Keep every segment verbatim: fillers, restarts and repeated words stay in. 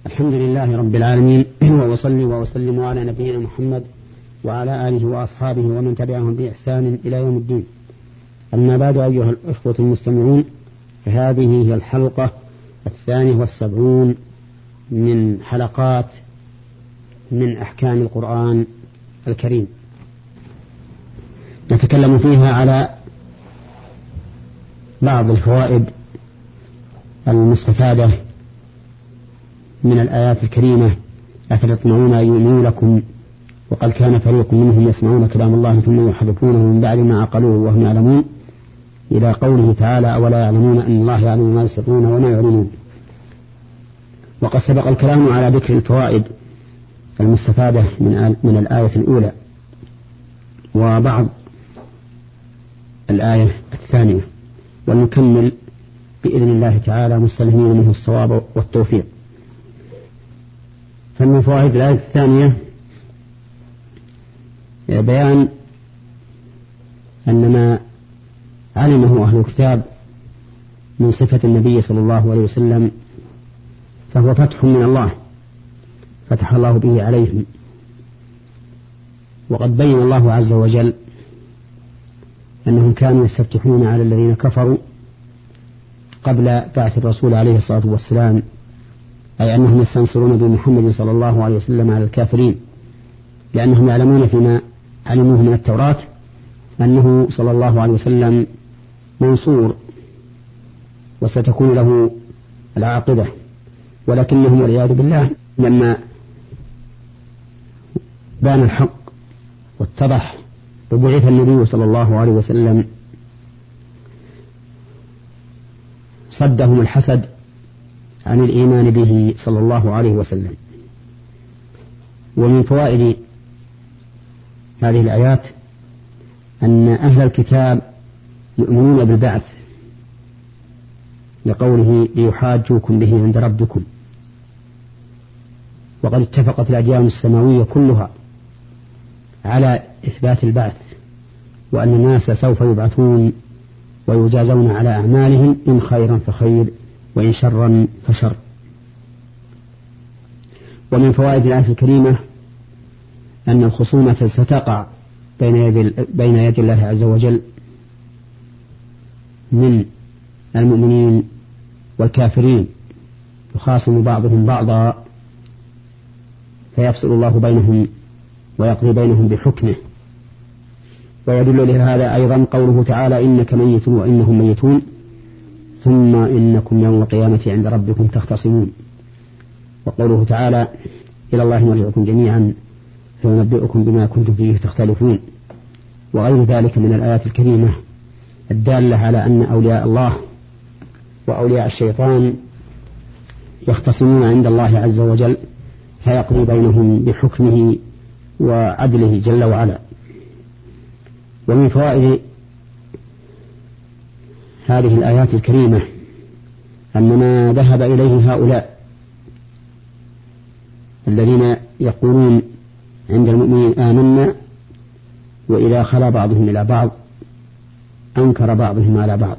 الحمد لله رب العالمين، وأصلي وأسلم على نبينا محمد وعلى آله وأصحابه ومن تبعهم بإحسان إلى يوم الدين. أما بعد، أيها الأخوة المستمعون، فهذه هي الحلقة الثانية والسبعون من حلقات من أحكام القرآن الكريم، نتكلم فيها على بعض الفوائد المستفادة من الآيات الكريمة. أفتطمعون أن يؤمنوا لكم وقد كان فريق منهم يسمعون كلام الله ثم يحرفونه من بعد ما عقلوه وهم يعلمون، إلى قوله تعالى: أولا يعلمون أن الله يعلم ما يسرون وما يعلنون. وقد سبق الكلام على ذكر الفوائد المستفادة من, من الآية الأولى وبعض الآية الثانية، ونكمل بإذن الله تعالى مستلهمين منه الصواب والتوفيق. فمن فوائد الآية الثانية بيان أن ما علمه أهل الكتاب من صفة النبي صلى الله عليه وسلم فهو فتح من الله فتح الله به عليهم. وقد بين الله عز وجل أنهم كانوا يستفتحون على الذين كفروا قبل بعث الرسول عليه الصلاة والسلام، أي أنهم يستنصرون بمحمد صلى الله عليه وسلم على الكافرين، لأنهم يعلمون فيما علموه من التوراة أنه صلى الله عليه وسلم منصور وستكون له العاقبة. ولكنهم والعياذ بالله لما بان الحق واتضح وبعث النبي صلى الله عليه وسلم صدهم الحسد عن الإيمان به صلى الله عليه وسلم. ومن فوائد هذه الآيات أن أهل الكتاب يؤمنون بالبعث، لقوله: ليحاجوكم به عند ربكم. وقد اتفقت الأديان السماوية كلها على إثبات البعث، وأن الناس سوف يبعثون ويجازون على أعمالهم، إن خيرا فخير وإن شرا فشر. ومن فوائد الآية الكريمة أن الخصومة ستقع بين يدي بين يدي الله عز وجل من المؤمنين والكافرين، يخاصم بعضهم بعضا فيفصل الله بينهم ويقضي بينهم بحكمه. ويدل لهذا أيضا قوله تعالى: إنك ميت وإنهم ميتون ثم إنكم يوم القيامة عند ربكم تختصمون. وقوله تعالى: إلى الله مرجعكم جميعا فينبئكم بما كنتم فيه تختلفون. وغير ذلك من الآيات الكريمة الدالة على أن أولياء الله وأولياء الشيطان يختصمون عند الله عز وجل فيقضي بينهم بحكمه وعدله جل وعلا. ومن فوائد هذه الآيات الكريمة أن ما ذهب إليه هؤلاء الذين يقولون عند المؤمنين آمنا، وإذا خلا بعضهم إلى بعض أنكر بعضهم على بعض،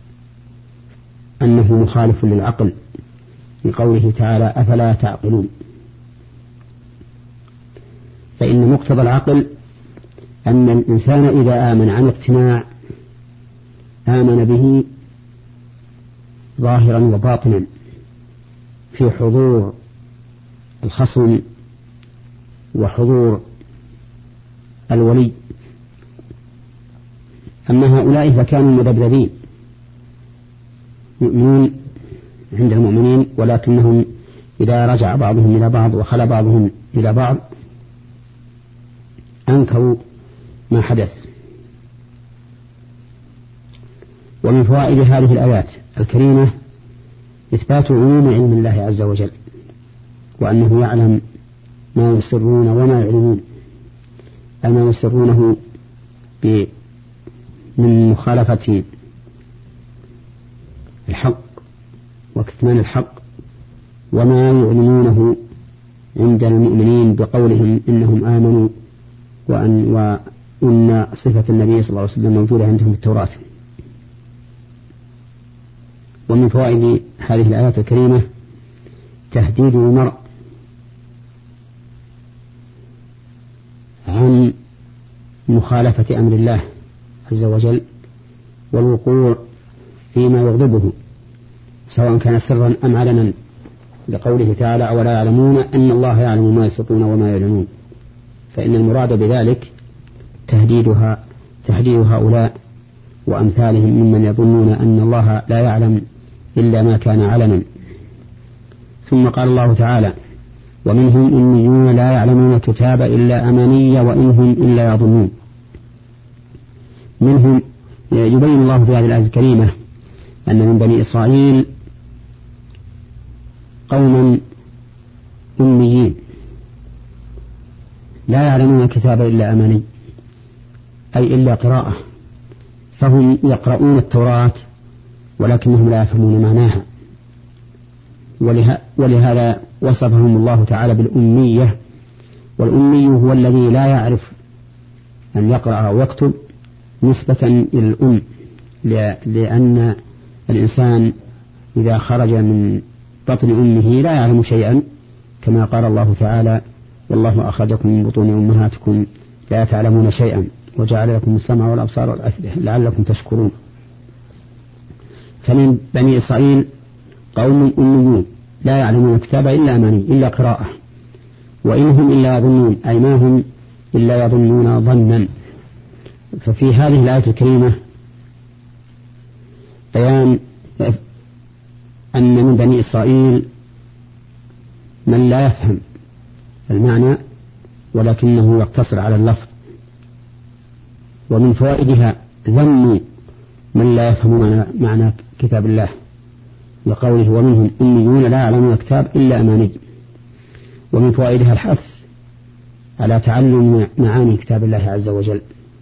أنه مخالف للعقل، لقوله تعالى: أفلا تعقلون. فإن مقتضى العقل أن الإنسان إذا آمن عن اقتناع آمن به ظاهرا وباطنا في حضور الخصم وحضور الولي. أما هؤلاء فكانوا مذبذبين يؤمنون عند المؤمنين، ولكنهم إذا رجع بعضهم إلى بعض وخلى بعضهم إلى بعض أنكروا ما حدث. ومن فوائد هذه الآيات الكريمة إثبات عموم علم الله عز وجل، وأنه يعلم ما يسرون وما يعلنون، أي ما يسرونه من مخالفة الحق وكتمان الحق، وما يعلنونه عند المؤمنين بقولهم إنهم آمنوا وأن, وأن صفة النبي صلى الله عليه وسلم موجودة عندهم في التوراة. ومن فوائد هذه الآيات الكريمة تهديد المرء عن مخالفة أمر الله عز وجل والوقوع فيما يغضبه سواء كان سرا أم علنا، لقوله تعالى: أولا يعلمون أن الله يعلم ما يسرون وما يعلنون. فإن المراد بذلك تهديدها تهديد هؤلاء وأمثالهم ممن يظنون أن الله لا يعلم إلا ما كان علنا. ثم قال الله تعالى: ومنهم أميون لا يعلمون الكتاب إلا أماني وإن هم إلا يظنون. منهم يبين الله في هذه الآية الكريمة أن من بني إسرائيل قوما أميين لا يعلمون الكتاب إلا أماني، أي إلا قراءة، فهم يقرؤون التوراة ولكنهم لا يفهمون معناها، ولهذا وصفهم الله تعالى بالأمية. والأمي هو الذي لا يعرف أن يقرأ أو يكتب نسبة إلى الأم، لأن الإنسان إذا خرج من بطن أمه لا يعلم شيئا، كما قال الله تعالى: والله أخرجكم من بطون أمهاتكم لا تعلمون شيئا وجعل لكم السمع والأبصار والأفئدة لعلكم تشكرون. فمن بني إسرائيل قوم أميون لا يعلمون الكتاب إلا أماني، إلا قراءة، وإن هم إلا يظنون، أي ما هم إلا يظنون ظنا. ففي هذه الآية الكريمة بيان أن من بني إسرائيل من لا يفهم المعنى ولكنه يقتصر على اللفظ، ومن فوائدها ذم من لا يفهم معنى كتاب الله لقوله: ومنهم أميون لا يعلمون الكتاب إلا أماني. ومن فوائدها الحث على تعلم معاني كتاب الله عز وجل.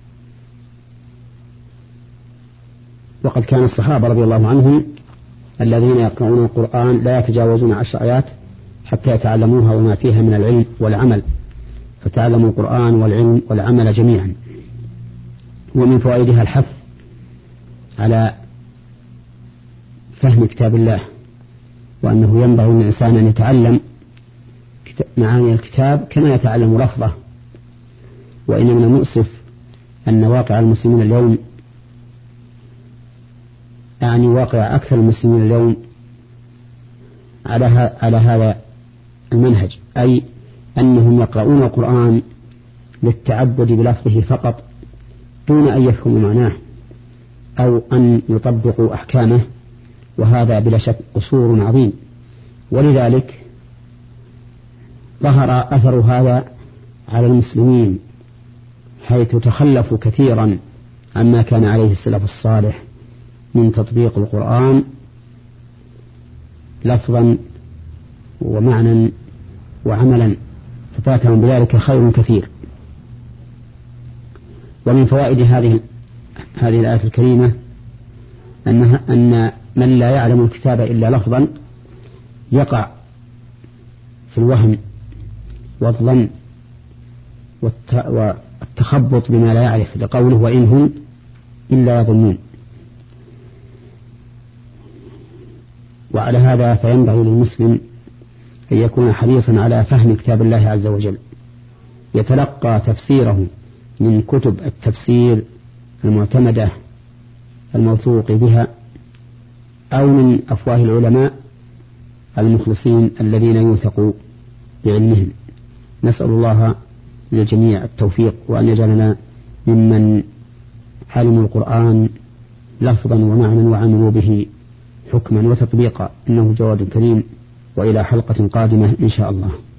وقد كان الصحابة رضي الله عنهم الذين يقرؤون القرآن لا يتجاوزون عشر آيات حتى يتعلموها وما فيها من العلم والعمل، فتعلموا القرآن والعلم والعمل جميعا. ومن فوائدها الحث على فهم كتاب الله، وأنه ينبغي للإنسان أن يتعلم معاني الكتاب كما يتعلم لفظه. وإن من المؤسف أن واقع المسلمين اليوم، يعني واقع أكثر المسلمين اليوم على على هذا المنهج، أي أنهم يقرؤون القرآن للتعبد بلفظه فقط دون أن يفهموا معناه أو أن يطبقوا أحكامه، وهذا بلا شك قصور عظيم. ولذلك ظهر أثر هذا على المسلمين، حيث تخلفوا كثيرا عما كان عليه السلف الصالح من تطبيق القرآن لفظا ومعنى وعملا، ففاتهم بذلك خير كثير. ومن فوائد هذه هذه الآية الكريمة أنها أن من لا يعلم الكتاب إلا لفظا يقع في الوهم والظن والتخبط بما لا يعرف، لقوله: وإن هم إلا يظنون. وعلى هذا فينبغي للمسلم أن يكون حريصا على فهم كتاب الله عز وجل، يتلقى تفسيره من كتب التفسير المعتمدة الموثوق بها، أو من أفواه العلماء المخلصين الذين يوثق بعلمهم. نسأل الله للجميع التوفيق، وأن يجعلنا ممن علموا القرآن لفظا ومعنى وعملوا به حكما وتطبيقا، إنه جواد كريم. وإلى حلقة قادمة إن شاء الله.